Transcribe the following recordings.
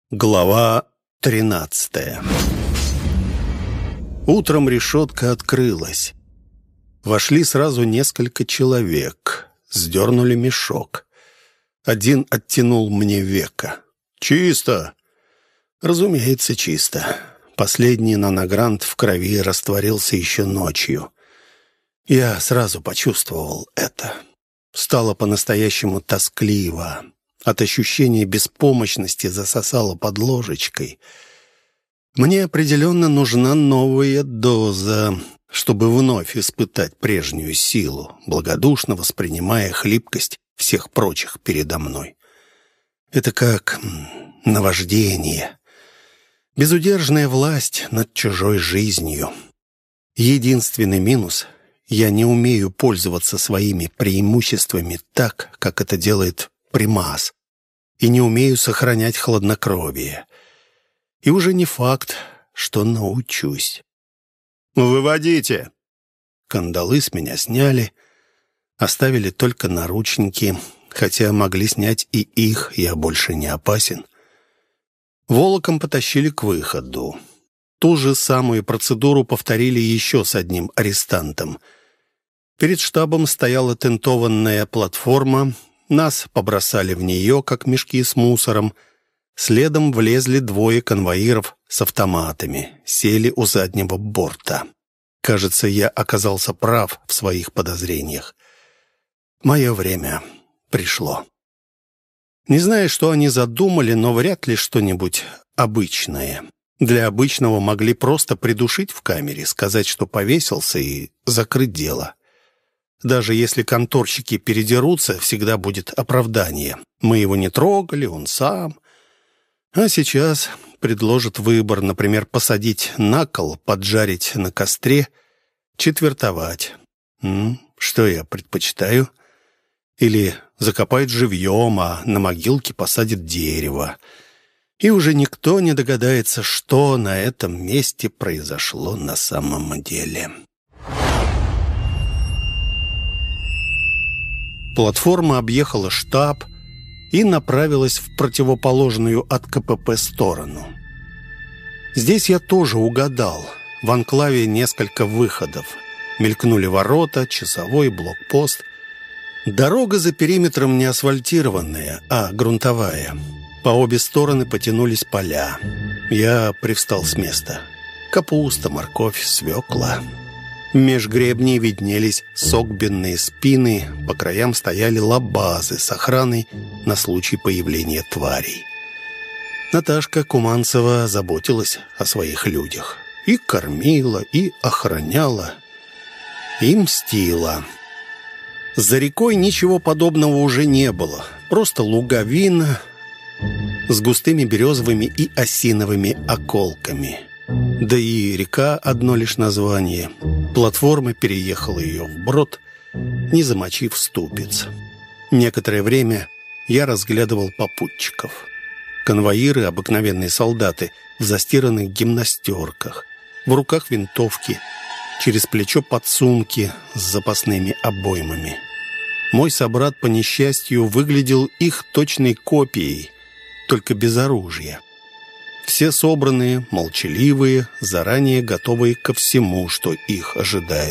Глава 13. Утром решетка открылась. Вошли сразу несколько человек. Сдернули мешок. Один оттянул мне веко. «Чисто!» Разумеется, чисто. Последний наногрант в крови растворился еще ночью. Я сразу почувствовал это. Стало по-настоящему тоскливо. От ощущения беспомощности засосало под ложечкой. Мне определенно нужна новая доза, чтобы вновь испытать прежнюю силу, благодушно воспринимая хлипкость всех прочих передо мной. Это как наваждение, безудержная власть над чужой жизнью. Единственный минус — я не умею пользоваться своими преимуществами так, как это делает примас, и не умею сохранять хладнокровие. И уже не факт, что научусь. «Выводите!» Кандалы с меня сняли, оставили только наручники, хотя могли снять и их, я больше не опасен. Волоком потащили к выходу. Ту же самую процедуру повторили еще с одним арестантом. Перед штабом стояла тентованная платформа. Нас побросали в нее, как мешки с мусором. Следом влезли двое конвоиров с автоматами. Сели у заднего борта. Кажется, я оказался прав в своих подозрениях. Мое время пришло. Не знаю, что они задумали, но вряд ли что-нибудь обычное. Для обычного могли просто придушить в камере, сказать, что повесился, и закрыть дело. Даже если конторщики передерутся, всегда будет оправдание. Мы его не трогали, он сам. А сейчас предложат выбор, например, посадить на кол, поджарить на костре, четвертовать. Что я предпочитаю? Или закопают живьем, а на могилке посадят дерево. И уже никто не догадается, что на этом месте произошло на самом деле. Платформа объехала штаб и направилась в противоположную от КПП сторону. Здесь я тоже угадал. В анклаве несколько выходов. Мелькнули ворота, часовой, блокпост. Дорога за периметром не асфальтированная, а грунтовая. По обе стороны потянулись поля. Я привстал с места. Капуста, морковь, свекла. Меж гребней виднелись согбенные спины, по краям стояли лабазы с охраной на случай появления тварей. Наташка Куманцева заботилась о своих людях. И кормила, и охраняла, и мстила. За рекой ничего подобного уже не было. Просто луговина с густыми березовыми и осиновыми околками. Да и река — одно лишь название. Платформа переехала ее вброд, не замочив ступиц. Некоторое время я разглядывал попутчиков. Конвоиры — обыкновенные солдаты в застиранных гимнастерках, в руках винтовки, через плечо подсумки с запасными обоймами. Мой собрат, по несчастью, выглядел их точной копией, только без оружия. Все собранные, молчаливые, заранее готовые ко всему, что их ожидает.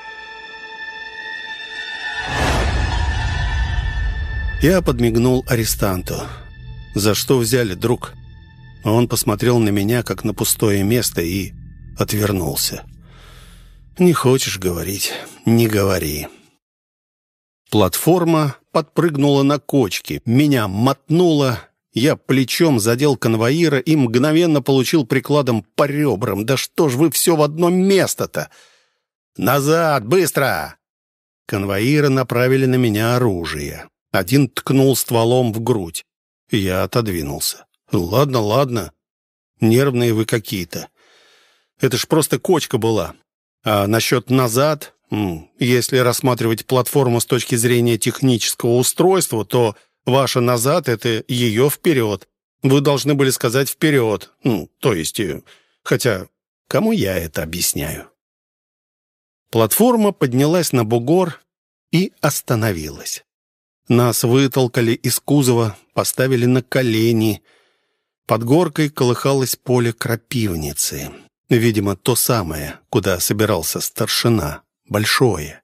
Я подмигнул арестанту. «За что взяли, друг?» Он посмотрел на меня, как на пустое место, и отвернулся. «Не хочешь говорить? Не говори». Платформа подпрыгнула на кочки, меня мотнуло. Я плечом задел конвоира и мгновенно получил прикладом по ребрам. «Да что ж вы все в одно место-то?» «Назад! Быстро!» Конвоиры направили на меня оружие. Один ткнул стволом в грудь. Я отодвинулся. «Ладно, ладно. Нервные вы какие-то. Это ж просто кочка была. А насчет назад, если рассматривать платформу с точки зрения технического устройства, то ваше назад — это ее вперед. Вы должны были сказать вперед. Хотя, кому я это объясняю?» Платформа поднялась на бугор и остановилась. Нас вытолкали из кузова, поставили на колени. Под горкой колыхалось поле крапивницы. Видимо, то самое, куда собирался старшина. Большое.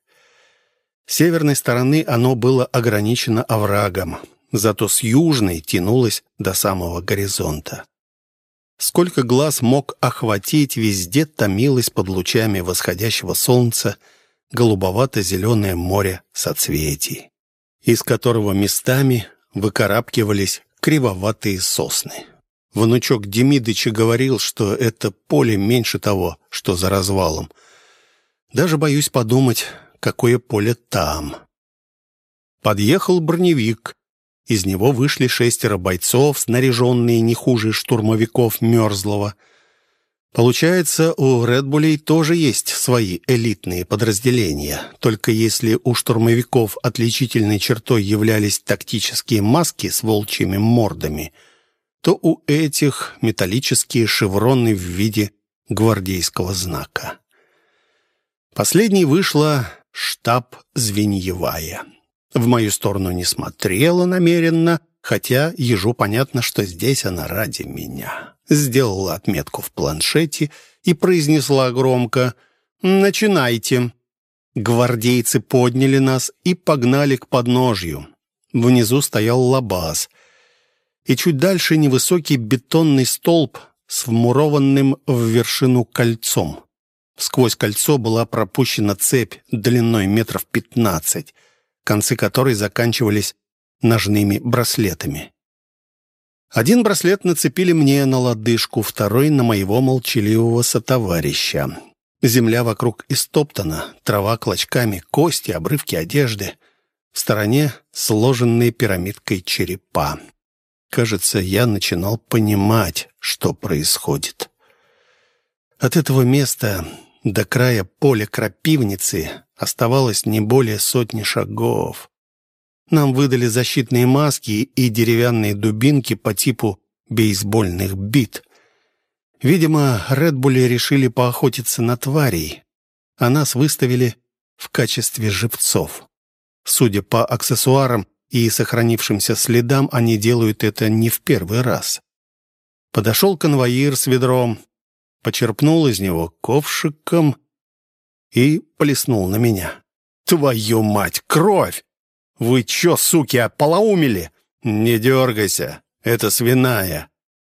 С северной стороны оно было ограничено оврагом, зато с южной тянулось до самого горизонта. Сколько глаз мог охватить, везде томилось под лучами восходящего солнца голубовато-зеленое море соцветий, из которого местами выкарабкивались кривоватые сосны. Внучок Демидыча говорил, что это поле меньше того, что за развалом. Даже боюсь подумать, какое поле там. Подъехал броневик. Из него вышли 6 бойцов, снаряженные не хуже штурмовиков Мерзлого. Получается, у Редбулей тоже есть свои элитные подразделения. Только если у штурмовиков отличительной чертой являлись тактические маски с волчьими мордами, то у этих металлические шевроны в виде гвардейского знака. Последней вышла штаб Звеньевая. В мою сторону не смотрела намеренно, хотя ежу понятно, что здесь она ради меня. Сделала отметку в планшете и произнесла громко: «Начинайте». Гвардейцы подняли нас и погнали к подножью. Внизу стоял лабаз, и чуть дальше невысокий бетонный столб с вмурованным в вершину кольцом. Сквозь кольцо была пропущена цепь длиной метров 15, концы которой заканчивались ножными браслетами. Один браслет нацепили мне на лодыжку, второй — на моего молчаливого сотоварища. Земля вокруг истоптана, трава клочками, кости, обрывки одежды. В стороне сложенные пирамидкой черепа. Кажется, я начинал понимать, что происходит. От этого места до края поля крапивницы оставалось не более 100 шагов. Нам выдали защитные маски и деревянные дубинки по типу бейсбольных бит. Видимо, Редбули решили поохотиться на тварей, а нас выставили в качестве живцов. Судя по аксессуарам и сохранившимся следам, они делают это не в первый раз. Подошел конвоир с ведром, почерпнул из него ковшиком и плеснул на меня. «Твою мать, кровь! Вы чё, суки, ополоумели? Не дергайся, это свиная».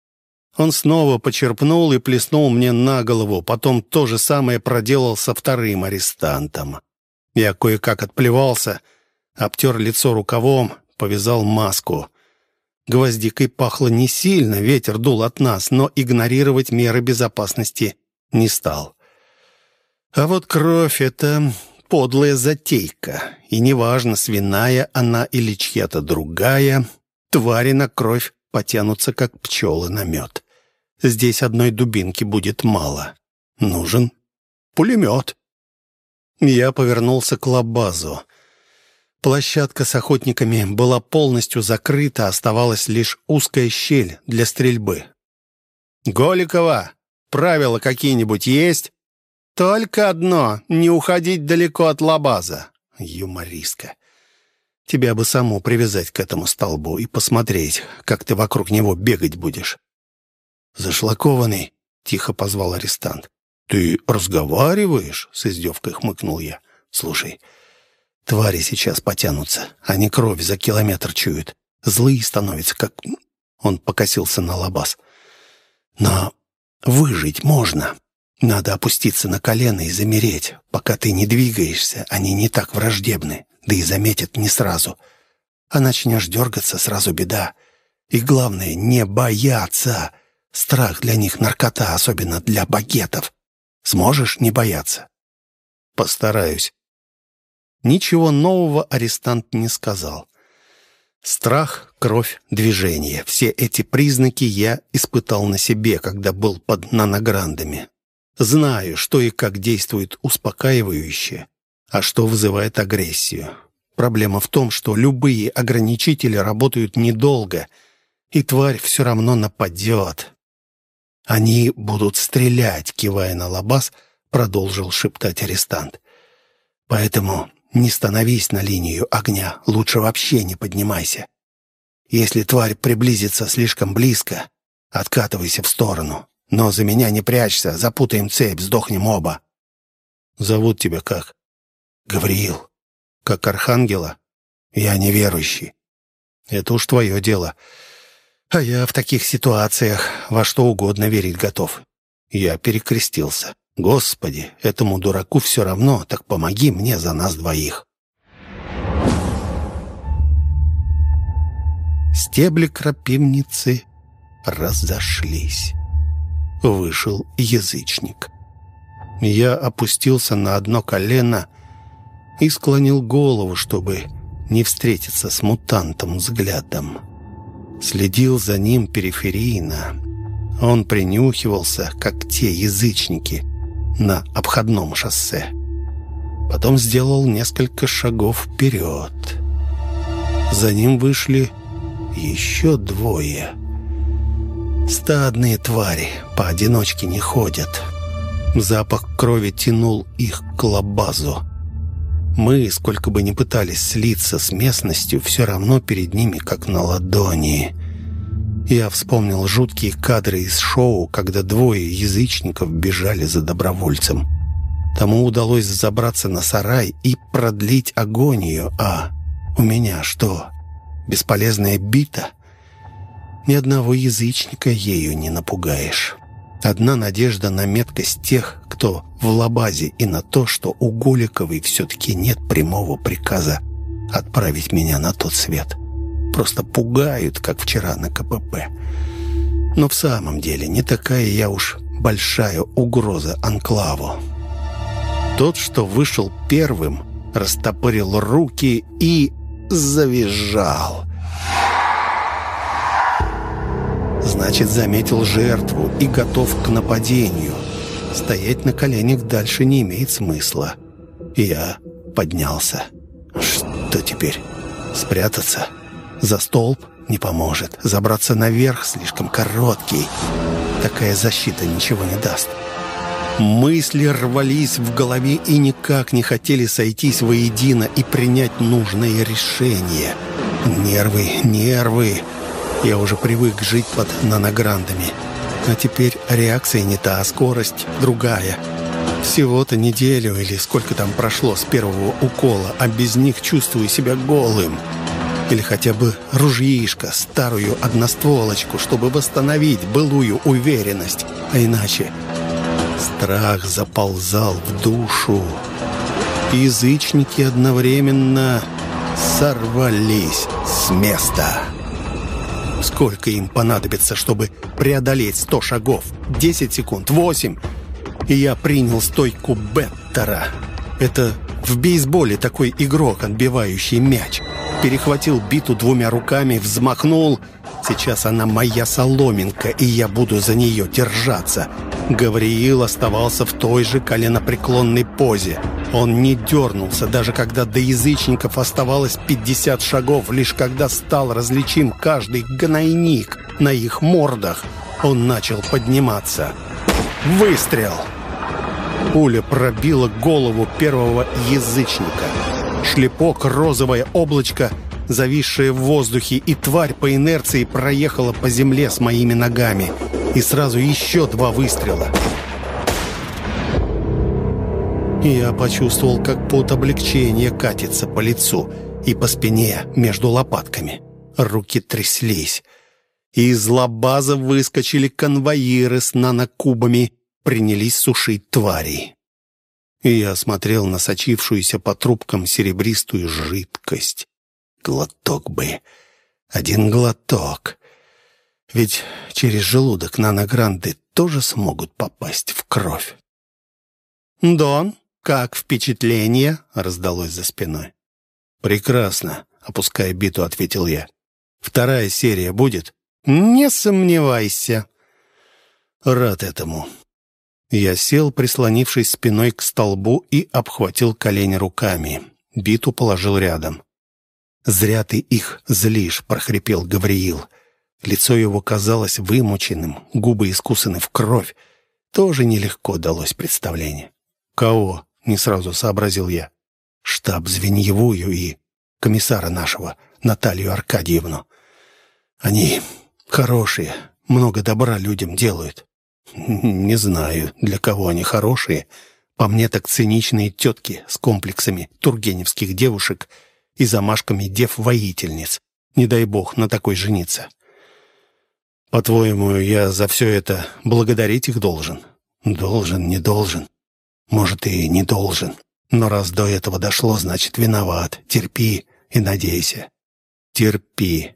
Он снова почерпнул и плеснул мне на голову, потом то же самое проделал со вторым арестантом. Я кое-как отплевался, обтер лицо рукавом, повязал маску. Гвоздикой пахло не сильно, ветер дул от нас, но игнорировать меры безопасности не стал. А вот кровь — это подлая затейка, и неважно, свиная она или чья-то другая, твари на кровь потянутся, как пчелы на мед. Здесь одной дубинки будет мало. Нужен пулемет. Я повернулся к лабазу. Площадка с охотниками была полностью закрыта, оставалась лишь узкая щель для стрельбы. «Голикова, правила какие-нибудь есть?» «Только одно — не уходить далеко от лабаза». Юмористка. Тебя бы саму привязать к этому столбу и посмотреть, как ты вокруг него бегать будешь. «Зашлакованный», — тихо позвал арестант. «Ты разговариваешь?» — с издевкой хмыкнул я. «Слушай, твари сейчас потянутся. Они кровь за километр чуют. Злые становятся, как...» Он покосился на лабаз. «Но выжить можно. Надо опуститься на колено и замереть. Пока ты не двигаешься, они не так враждебны, да и заметят не сразу. А начнешь дергаться, сразу беда. И главное, не бояться. Страх для них наркота, особенно для багетов. Сможешь не бояться?» «Постараюсь». Ничего нового арестант не сказал. Страх, кровь, движение — все эти признаки я испытал на себе, когда был под нанограндами. Знаю, что и как действует успокаивающе, а что вызывает агрессию. Проблема в том, что любые ограничители работают недолго, и тварь все равно нападет. «Они будут стрелять», — кивая на лабаз, продолжил шептать арестант. «Поэтому не становись на линию огня, лучше вообще не поднимайся. Если тварь приблизится слишком близко, Откатывайся в сторону. Но за меня не прячься, запутаем цепь, сдохнем оба». «Зовут тебя как?» «Гавриил». «Как архангела?» «Я неверующий». «Это уж твое дело. А я в таких ситуациях во что угодно верить готов». Я перекрестился. «Господи, этому дураку все равно, так помоги мне за нас двоих». Стебли крапивницы разошлись. Вышел язычник. Я опустился на одно колено и склонил голову, чтобы не встретиться с мутантом взглядом. Следил за ним периферийно. Он принюхивался, как те язычники на обходном шоссе. Потом сделал несколько шагов вперед. За ним вышли еще двое. Стадные твари, поодиночке не ходят. Запах крови тянул их к лабазу. Мы, сколько бы ни пытались слиться с местностью, все равно перед ними как на ладони. Я вспомнил жуткие кадры из шоу, когда двое язычников бежали за добровольцем. Тому удалось забраться на сарай и продлить агонию, а у меня что, бесполезная бита? Ни одного язычника ею не напугаешь. Одна надежда на меткость тех, кто в лабазе, и на то, что у Голиковой все-таки нет прямого приказа отправить меня на тот свет. Просто пугают, как вчера на КПП. Но в самом деле не такая я уж большая угроза анклаву. Тот, что вышел первым, растопырил руки и завизжал. Значит, заметил жертву и готов к нападению. Стоять на коленях дальше не имеет смысла. Я поднялся. Что теперь? Спрятаться? За столб не поможет. Забраться наверх слишком короткий. Такая защита ничего не даст. Мысли рвались в голове и никак не хотели сойтись воедино и принять нужное решение. Нервы. Я уже привык жить под нанограндами. А теперь реакция не та, а скорость другая. Всего-то неделю или сколько там прошло с первого укола, а без них чувствую себя голым. Или хотя бы ружьишко, старую одностволочку, чтобы восстановить былую уверенность. А иначе страх заползал в душу. Язычники одновременно сорвались с места. Сколько им понадобится, чтобы преодолеть 100 шагов? 10 секунд, 8. И я принял стойку Беттера. Это в бейсболе такой игрок, отбивающий мяч. Перехватил биту двумя руками, взмахнул. Сейчас она моя соломинка, и я буду за нее держаться. Гавриил оставался в той же коленопреклонной позе. Он не дернулся, даже когда до язычников оставалось 50 шагов. Лишь когда стал различим каждый гнойник на их мордах, он начал подниматься. Выстрел! Пуля пробила голову первого язычника. Шлепок, розовое облачко, зависшее в воздухе, и тварь по инерции проехала по земле с моими ногами. И сразу еще 2 выстрела. И я почувствовал, как пот облегчения катится по лицу и по спине между лопатками. Руки тряслись. И из лабаза выскочили конвоиры с нанокубами, принялись сушить тварей. И я смотрел на сочившуюся по трубкам серебристую жидкость. Глоток бы. 1 глоток. Ведь через желудок наногранды тоже смогут попасть в кровь. «Дон, как впечатление?» — раздалось за спиной. «Прекрасно», — опуская биту, ответил я. «2 серия будет?» «Не сомневайся». «Рад этому». Я сел, прислонившись спиной к столбу, и обхватил колени руками. Биту положил рядом. «Зря ты их злишь», — прохрипел Гавриил. Лицо его казалось вымученным, губы искусаны в кровь. Тоже нелегко далось представление. «Кого?» — не сразу сообразил я. «Штаб Звеньевую и комиссара нашего, Наталью Аркадьевну. Они хорошие, много добра людям делают. Не знаю, для кого они хорошие. По мне так циничные тетки с комплексами тургеневских девушек и замашками дев-воительниц. Не дай бог на такой жениться. По-твоему, я за все это благодарить их должен? Должен, не должен. Может, и не должен. Но раз до этого дошло, значит, виноват. Терпи и надейся. Терпи.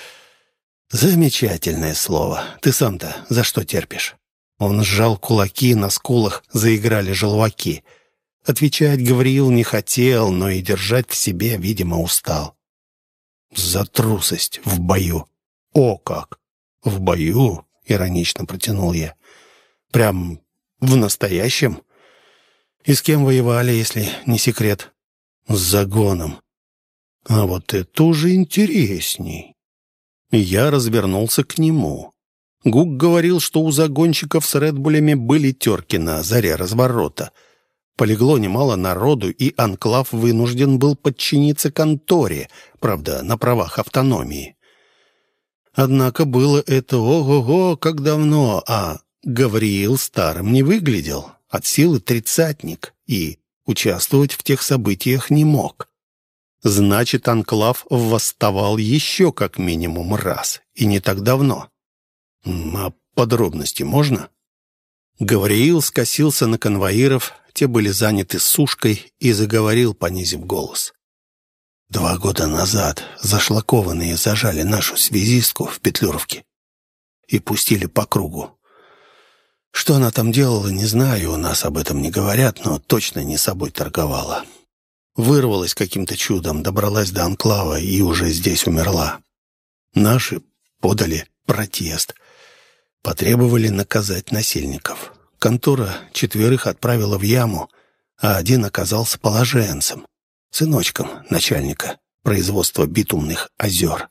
Замечательное слово. Ты сам-то за что терпишь? Он сжал кулаки, на скулах заиграли желваки. Отвечать Гавриил не хотел, но и держать в себе, видимо, устал. За трусость в бою. О как! В бою? Иронично протянул я. Прям в настоящем? И с кем воевали, если не секрет? С Загоном. А вот это уже интересней. Я развернулся к нему. Гук говорил, что у загонщиков с редбулями были терки на заре разворота. Полегло немало народу, и анклав вынужден был подчиниться конторе, правда, на правах автономии. Однако было это ого-го, как давно, а Гавриил старым не выглядел, от силы тридцатник, и участвовать в тех событиях не мог. Значит, анклав восставал еще как минимум раз, и не так давно. А подробности можно? Гавриил скосился на конвоиров, те были заняты сушкой, и заговорил, понизив голос. 2 года назад зашлакованные зажали нашу связистку в Петлюровке и пустили по кругу. Что она там делала, не знаю, у нас об этом не говорят, но точно не собой торговала. Вырвалась каким-то чудом, добралась до анклава и уже здесь умерла. Наши подали протест, потребовали наказать насильников. Контора 4 отправила в яму, а 1 оказался положенцем, сыночком начальника производства битумных озер.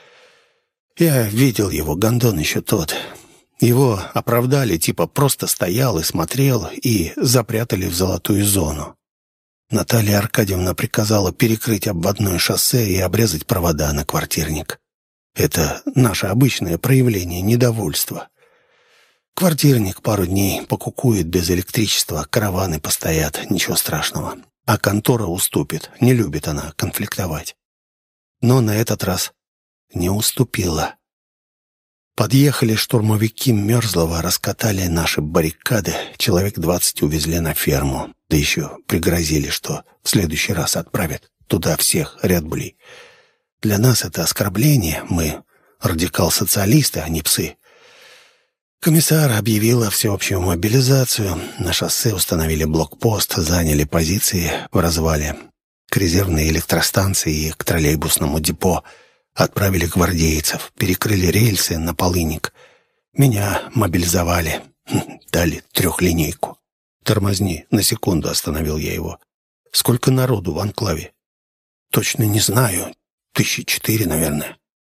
Я видел его, гондон еще тот. Его оправдали, типа просто стоял и смотрел, и запрятали в золотую зону. Наталья Аркадьевна приказала перекрыть обводное шоссе и обрезать провода на квартирник. Это наше обычное проявление недовольства. Квартирник пару дней покукует без электричества, караваны постоят, ничего страшного. А контора уступит, не любит она конфликтовать. Но на этот раз не уступила. Подъехали штурмовики Мерзлова, раскатали наши баррикады, человек 20 увезли на ферму. Да еще пригрозили, что в следующий раз отправят туда всех редбулей. Для нас это оскорбление, мы радикал-социалисты, а не псы. Комиссар объявила всеобщую мобилизацию. На шоссе установили блокпост, заняли позиции в развале. К резервной электростанции и к троллейбусному депо отправили гвардейцев, перекрыли рельсы на Полынник. Меня мобилизовали, дали 3-линейку. «Тормозни, на секунду», — остановил я его. «Сколько народу в анклаве?» «Точно не знаю. 4, наверное».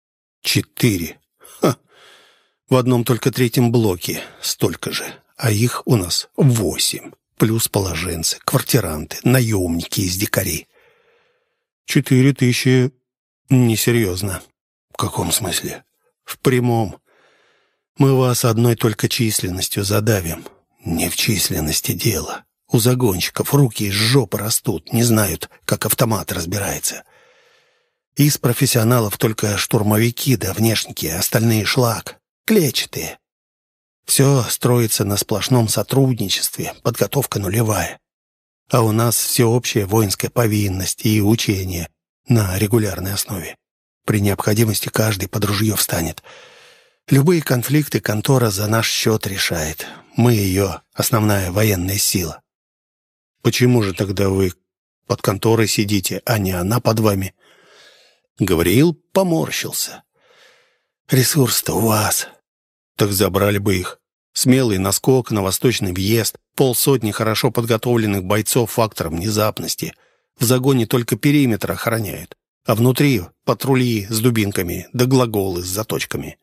4. Ха! В одном только 3-м блоке столько же, а их у нас 8. Плюс положенцы, квартиранты, наемники из дикарей. 4000 несерьезно. В каком смысле? В прямом. Мы вас одной только численностью задавим. Не в численности дело. У загонщиков руки из жопы растут, не знают, как автомат разбирается. Из профессионалов только штурмовики да внешники, остальные шлак, клетчатые. Все строится на сплошном сотрудничестве, подготовка нулевая. А у нас всеобщая воинская повинность и учение на регулярной основе. При необходимости каждый под ружье встанет. Любые конфликты контора за наш счет решает. Мы ее основная военная сила. Почему же тогда вы под конторой сидите, а не она под вами? Гавриил поморщился. Ресурс-то у вас. Так забрали бы их. Смелый наскок на восточный въезд, 500 хорошо подготовленных бойцов фактором внезапности. В загоне только периметр охраняют, а внутри патрули с дубинками да глаголы с заточками.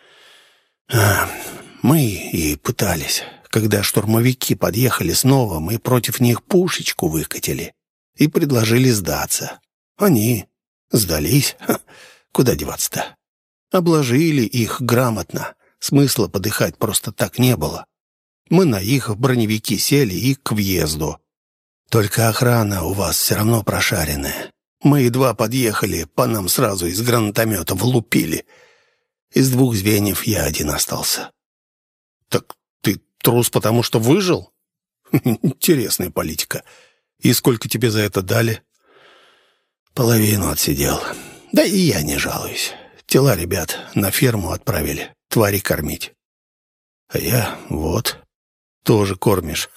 Мы и пытались. Когда штурмовики подъехали снова, мы против них пушечку выкатили и предложили сдаться. Они сдались. Куда деваться-то? Обложили их грамотно. Смысла подыхать просто так не было. Мы на их броневики сели и к въезду. Только охрана у вас все равно прошаренная. Мы едва подъехали, по нам сразу из гранатомета влупили. Из 2 звеньев я один остался. Так ты трус, потому что выжил? Интересная политика. И сколько тебе за это дали? Половину отсидел. Да и я не жалуюсь. Тела ребят на ферму отправили, твари кормить. А я вот тоже кормишь.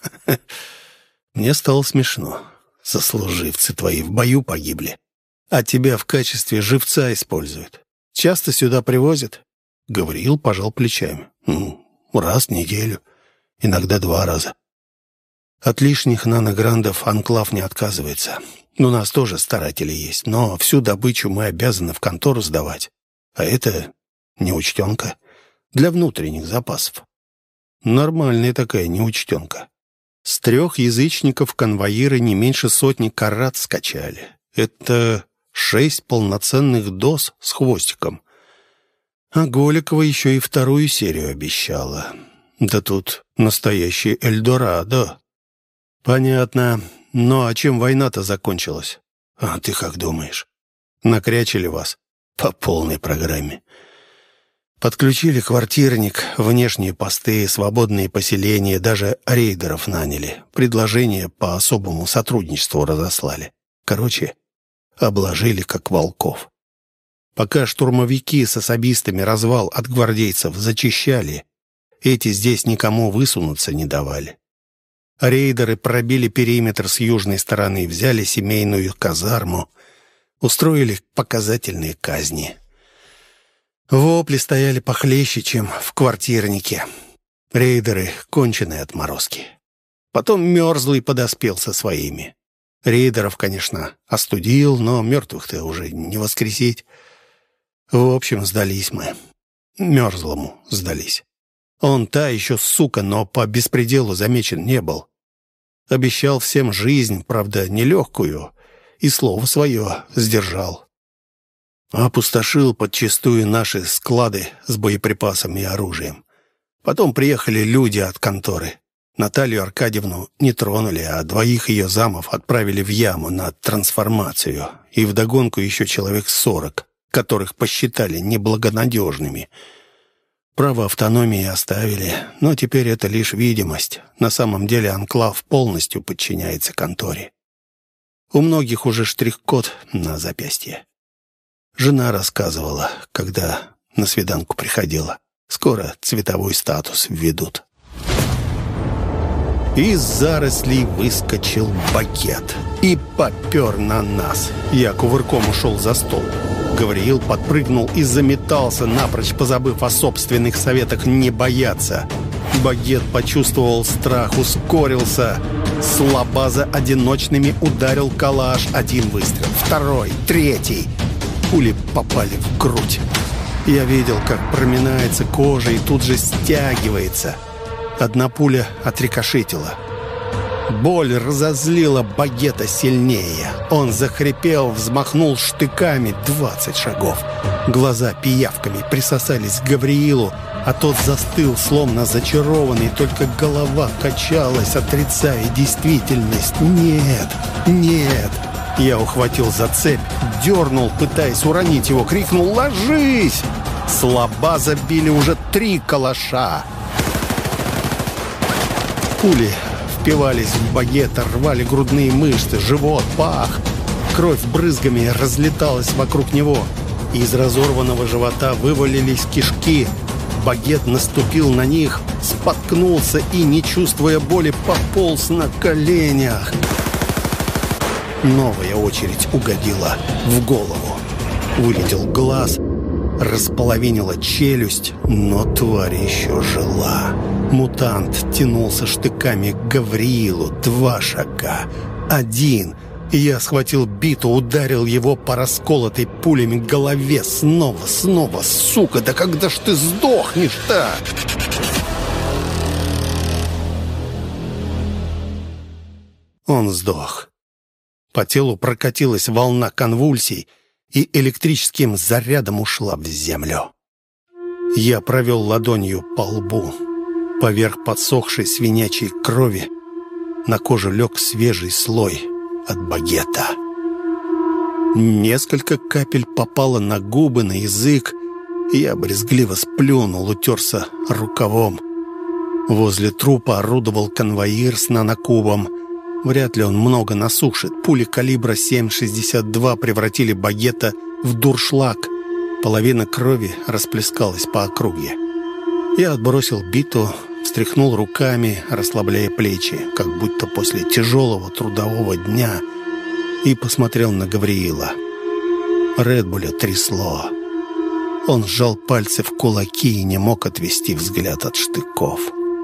Мне стало смешно. Сослуживцы твои в бою погибли, а тебя в качестве живца используют. Часто сюда привозят? Гавриил пожал плечами. Раз в неделю, иногда 2 раза. От лишних нанограндов анклав не отказывается. У нас тоже старатели есть, но всю добычу мы обязаны в контору сдавать. А это неучтенка для внутренних запасов. Нормальная такая неучтенка. С 3 язычников конвоиры не меньше 100 карат скачали. Это 6 полноценных доз с хвостиком. А Голикова еще и 2-ю серию обещала. Да тут настоящий Эльдорадо. Понятно. Ну а чем война-то закончилась? А ты как думаешь? Накрячили вас по полной программе. Подключили квартирник, внешние посты, свободные поселения, даже рейдеров наняли. Предложения по особому сотрудничеству разослали. Короче, обложили как волков. Пока штурмовики с особистами развал от гвардейцев зачищали, эти здесь никому высунуться не давали. Рейдеры пробили периметр с южной стороны, взяли семейную казарму, устроили показательные казни. Вопли стояли похлеще, чем в квартирнике. Рейдеры — конченые отморозки. Потом Мерзлый подоспел со своими. Рейдеров, конечно, остудил, но мертвых-то уже не воскресить. В общем, сдались мы. Мерзлому сдались. Он та еще сука, но по беспределу замечен не был. Обещал всем жизнь, правда, нелегкую, и слово свое сдержал. Опустошил подчистую наши склады с боеприпасами и оружием. Потом приехали люди от конторы. Наталью Аркадьевну не тронули, а 2 ее замов отправили в яму на трансформацию. И вдогонку еще человек 40, которых посчитали неблагонадежными. Право автономии оставили, но теперь это лишь видимость. На самом деле анклав полностью подчиняется конторе. У многих уже штрих-код на запястье. Жена рассказывала, когда на свиданку приходила. Скоро цветовой статус введут. Из зарослей выскочил Багет и попер на нас. Я кувырком ушел за стол. Гавриил подпрыгнул и заметался, напрочь позабыв о собственных советах не бояться. Багет почувствовал страх, ускорился. С лабаза одиночными ударил калаш. 1 выстрел, 2, 3. Пули попали в грудь. Я видел, как проминается кожа и тут же стягивается. 1 пуля отрикошетила. Боль разозлила Багета сильнее. Он захрипел, взмахнул штыками. 20 шагов. Глаза пиявками присосались к Гавриилу, а тот застыл, словно зачарованный, только голова качалась, отрицая действительность. «Нет! Нет!» Я ухватил за цепь, дернул, пытаясь уронить его, крикнул «Ложись!». С лабаза били уже 3 калаша. Пули впивались в Багета, рвали грудные мышцы, живот, пах. Кровь брызгами разлеталась вокруг него. Из разорванного живота вывалились кишки. Багет наступил на них, споткнулся и, не чувствуя боли, пополз на коленях. Новая очередь угодила в голову. Вылетел глаз, располовинила челюсть, но тварь еще жила. Мутант тянулся штыками к Гавриилу. 2 шага, 1. Я схватил биту, ударил его по расколотой пулями голове. Снова, сука, да когда ж ты сдохнешь-то? Он сдох. По телу прокатилась волна конвульсий и электрическим зарядом ушла в землю. Я провел ладонью по лбу. Поверх подсохшей свинячьей крови на кожу лег свежий слой от багета. Несколько капель попало на губы, на язык, и я брезгливо сплюнул, утерся рукавом. Возле трупа орудовал конвоир с нанокубом. Вряд ли он много насушит. Пули калибра 7,62 превратили багета в дуршлаг. Половина крови расплескалась по округе. Я отбросил биту, встряхнул руками, расслабляя плечи, как будто после тяжелого трудового дня, и посмотрел на Гавриила. Редбуля трясло. Он сжал пальцы в кулаки и не мог отвести взгляд от штыков.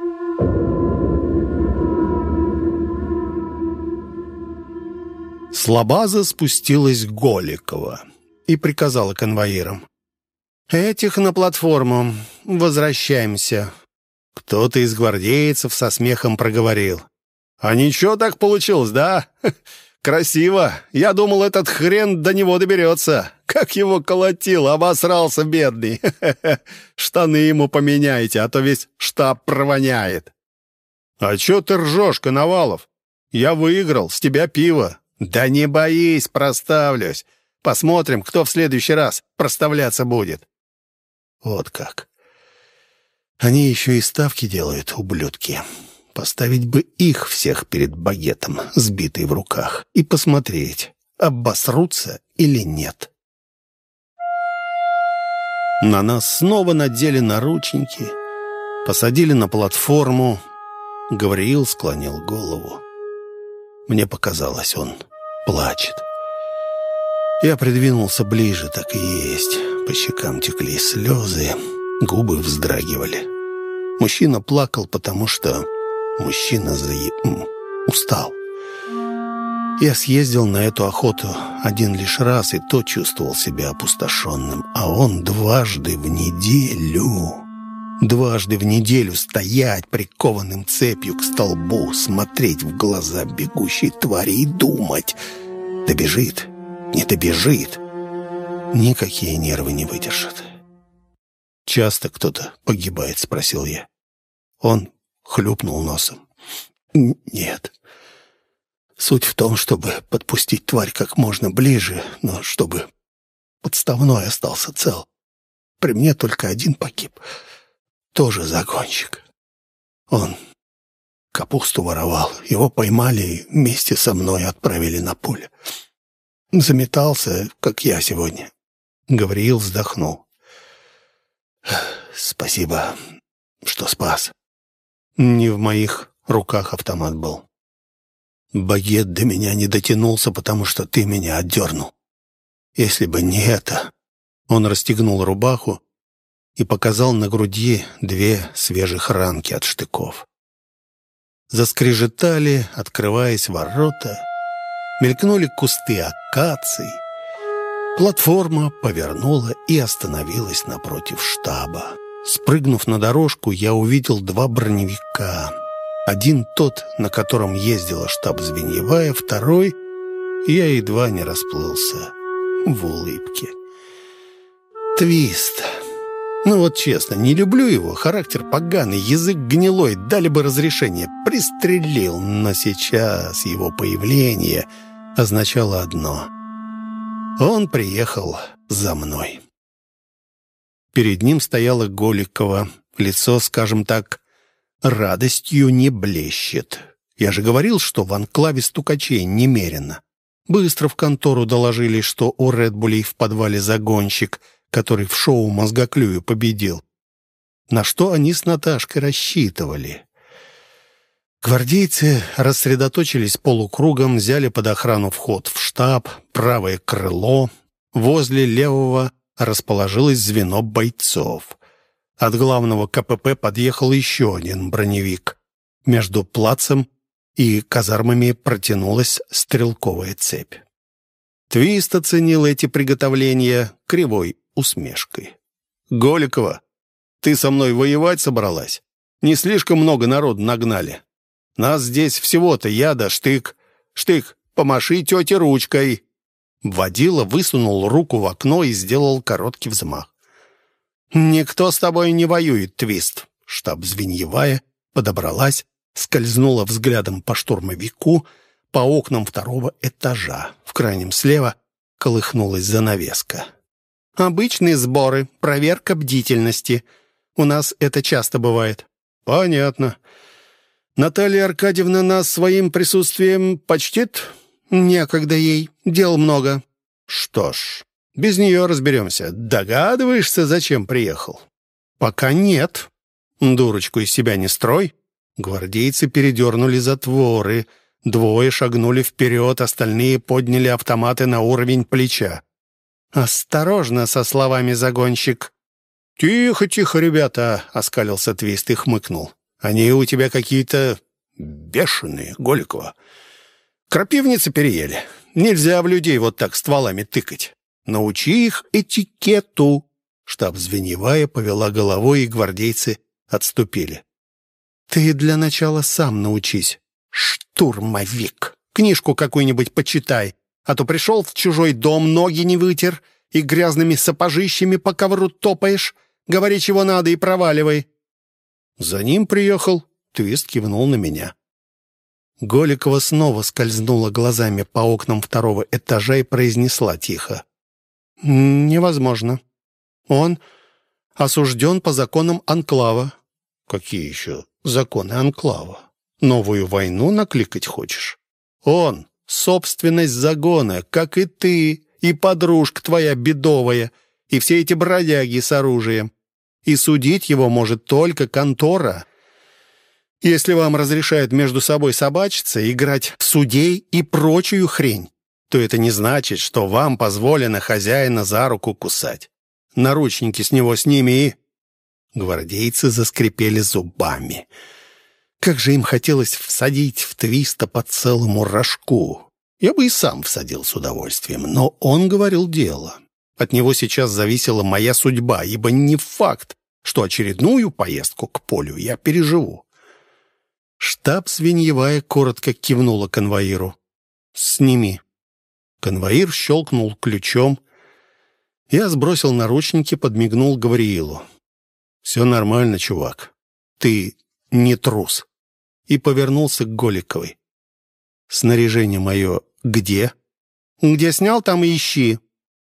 Слабаза спустилась к Голикова и приказала конвоирам: «Этих на платформу. Возвращаемся». Кто-то из гвардейцев со смехом проговорил: «А ничего так получилось, да? Красиво. Я думал, этот хрен до него доберется. Как его колотил, обосрался бедный. Штаны ему поменяйте, а то весь штаб провоняет». «А чё ты ржёшь, Коновалов? Я выиграл, с тебя пиво». «Да не боись, проставлюсь. Посмотрим, кто в следующий раз проставляться будет». Вот как. Они еще и ставки делают, ублюдки. Поставить бы их всех перед багетом, сбитый в руках, и посмотреть, обосрутся или нет. На нас снова надели наручники, посадили на платформу. Гавриил склонил голову. Мне показалось, он плачет. Я придвинулся ближе, так и есть. По щекам текли слезы, губы вздрагивали. Мужчина плакал, потому что мужчина устал. Я съездил на эту охоту один лишь раз, и то чувствовал себя опустошенным. А он дважды в неделю стоять прикованным цепью к столбу, смотреть в глаза бегущей твари и думать: добежит, не добежит. Никакие нервы не выдержат. «Часто кто-то погибает?» — спросил я. Он хлюпнул носом. «Нет. Суть в том, чтобы подпустить тварь как можно ближе, но чтобы подставной остался цел. При мне только один погиб. Тоже загонщик. Он капусту воровал. Его поймали и вместе со мной отправили на поле. Заметался, как я сегодня». Гавриил вздохнул. «Спасибо, что спас. Не в моих руках автомат был. Багет до меня не дотянулся, потому что ты меня отдернул. Если бы не это...» Он расстегнул рубаху и показал на груди 2 свежих ранки от штыков. Заскрежетали, открываясь ворота, мелькнули кусты акаций. Платформа повернула и остановилась напротив штаба. Спрыгнув на дорожку, я увидел 2 броневика. Один тот, на котором ездила штаб-звеньевая, второй я едва не расплылся в улыбке. Твист. Ну вот честно, не люблю его, характер поганый, язык гнилой, дали бы разрешение, пристрелил, но сейчас его появление означало одно: он приехал за мной. Перед ним стояла Голикова, лицо, скажем так, радостью не блещет. Я же говорил, что в анклаве стукачей немерено. Быстро в контору доложили, что у Редбулей в подвале загонщик, который в шоу «Мозгоклюю» победил. На что они с Наташкой рассчитывали? Гвардейцы рассредоточились полукругом, взяли под охрану вход в штаб, правое крыло. Возле левого расположилось звено бойцов. От главного КПП подъехал еще один броневик. Между плацем и казармами протянулась стрелковая цепь. Твист оценил эти приготовления кривой усмешкой. «Голикова, ты со мной воевать собралась? Не слишком много народу нагнали. Нас здесь всего-то я да Штык. Штык, помаши тете ручкой». Водила высунул руку в окно и сделал короткий взмах. «Никто с тобой не воюет, Твист». Штаб-звеньевая подобралась, скользнула взглядом по штурмовику, по окнам второго этажа. В крайнем слева колыхнулась занавеска. «Обычные сборы, проверка бдительности. У нас это часто бывает». «Понятно. Наталья Аркадьевна нас своим присутствием почтит?» «Некогда ей. Дел много». «Что ж, без нее разберемся. Догадываешься, зачем приехал?» «Пока нет». «Дурочку из себя не строй». Гвардейцы передернули затворы. Двое шагнули вперед, остальные подняли автоматы на уровень плеча. «Осторожно со словами, загонщик». «Тихо, тихо, ребята», — оскалился Твист и хмыкнул. «Они у тебя какие-то бешеные, Голикова. Крапивницы переели. Нельзя в людей вот так стволами тыкать. Научи их этикету». Штаб-звеньевая повела головой, и гвардейцы отступили. «Ты для начала сам научись, штурмовик. Книжку какую-нибудь почитай, а то пришел в чужой дом, ноги не вытер и грязными сапожищами по ковру топаешь. Говори, чего надо, и проваливай». «За ним приехал», — Твист кивнул на меня. Голикова снова скользнула глазами по окнам второго этажа и произнесла тихо. «Невозможно. Он осужден по законам анклава». «Какие еще законы анклава? Новую войну накликать хочешь? Он — собственность загона, как и ты, и подружка твоя бедовая, и все эти бродяги с оружием. И судить его может только контора. Если вам разрешают между собой собачиться, играть в судей и прочую хрень, то это не значит, что вам позволено хозяина за руку кусать. Наручники с него сними и...» Гвардейцы заскрипели зубами. Как же им хотелось всадить в Твиста по целому рожку. Я бы и сам всадил с удовольствием, но он говорил дело. От него сейчас зависела моя судьба, ибо не факт, что очередную поездку к полю я переживу. Штаб-звеньевая коротко кивнула конвоиру. «Сними». Конвоир щелкнул ключом. Я сбросил наручники, подмигнул Гавриилу. «Все нормально, чувак. Ты не трус». И повернулся к Голиковой. «Снаряжение мое где?» «Где снял, там и ищи».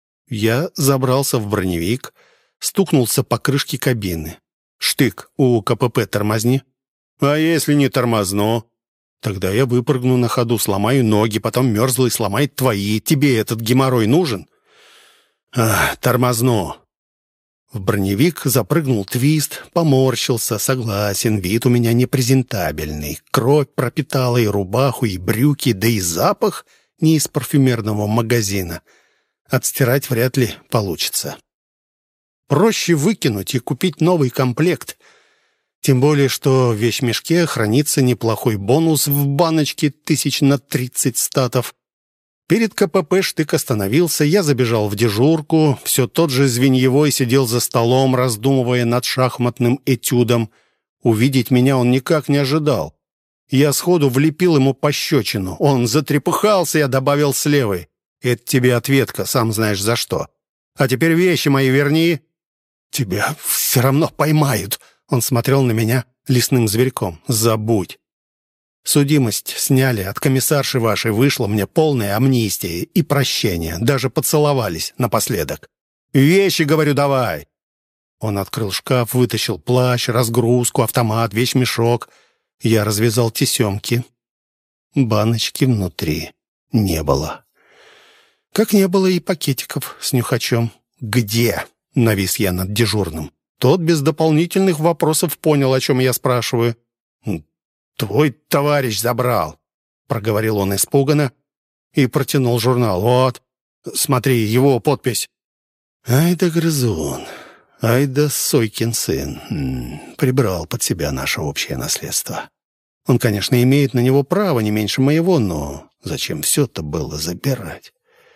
Я забрался в броневик, стукнулся по крышке кабины. «Штык, у КПП тормозни». «А если не тормозну?» «Тогда я выпрыгну на ходу, сломаю ноги, потом мерзлый сломает твои. Тебе этот геморрой нужен?» «Тормозну». В броневик запрыгнул Твист, поморщился, согласен, вид у меня непрезентабельный. Кровь пропитала и рубаху, и брюки, да и запах не из парфюмерного магазина. Отстирать вряд ли получится. Проще выкинуть и купить новый комплект. Тем более, что в вещмешке хранится неплохой бонус в баночке 1000 на 30 статов. Перед КПП Штык остановился, я забежал в дежурку. Все тот же Звеньевой сидел за столом, раздумывая над шахматным этюдом. Увидеть меня он никак не ожидал. Я сходу влепил ему пощечину. Он затрепыхался, я добавил с левой. «Это тебе ответка, сам знаешь за что. А теперь вещи мои верни». «Тебя все равно поймают». Он смотрел на меня лесным зверьком. «Забудь. Судимость сняли, от комиссарши вашей вышла мне полная амнистия и прощение. Даже поцеловались напоследок. Вещи, говорю, давай». Он открыл шкаф, вытащил плащ, разгрузку, автомат, вещмешок. Я развязал тесемки. Баночки внутри не было. Как не было и пакетиков с нюхачом. «Где?» — навис я над дежурным. Тот без дополнительных вопросов понял, о чем я спрашиваю. «Твой товарищ забрал», — проговорил он испуганно и протянул журнал. «Вот, смотри, его подпись». «Ай да грызун, ай да сойкин сын. Прибрал под себя наше общее наследство. Он, конечно, имеет на него право не меньше моего, но зачем все-то было забирать?»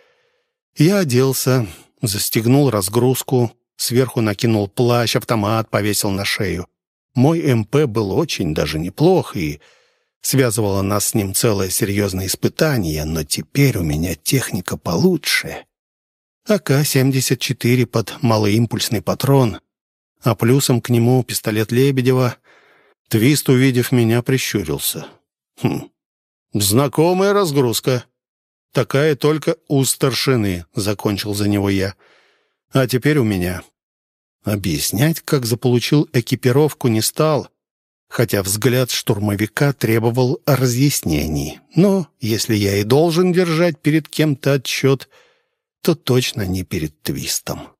Я оделся, застегнул разгрузку, сверху накинул плащ, автомат повесил на шею. Мой МП был очень даже неплох, и связывало нас с ним целое серьезное испытание, но теперь у меня техника получше. АК-74 под малоимпульсный патрон А плюсом к нему пистолет Лебедева. Твист, увидев меня, прищурился. «Знакомая разгрузка. Такая только у старшины», — закончил за него я. «А теперь у меня». Объяснять, как заполучил экипировку, не стал, хотя взгляд штурмовика требовал разъяснений. Но если я и должен держать перед кем-то отчет, то точно не перед Твистом.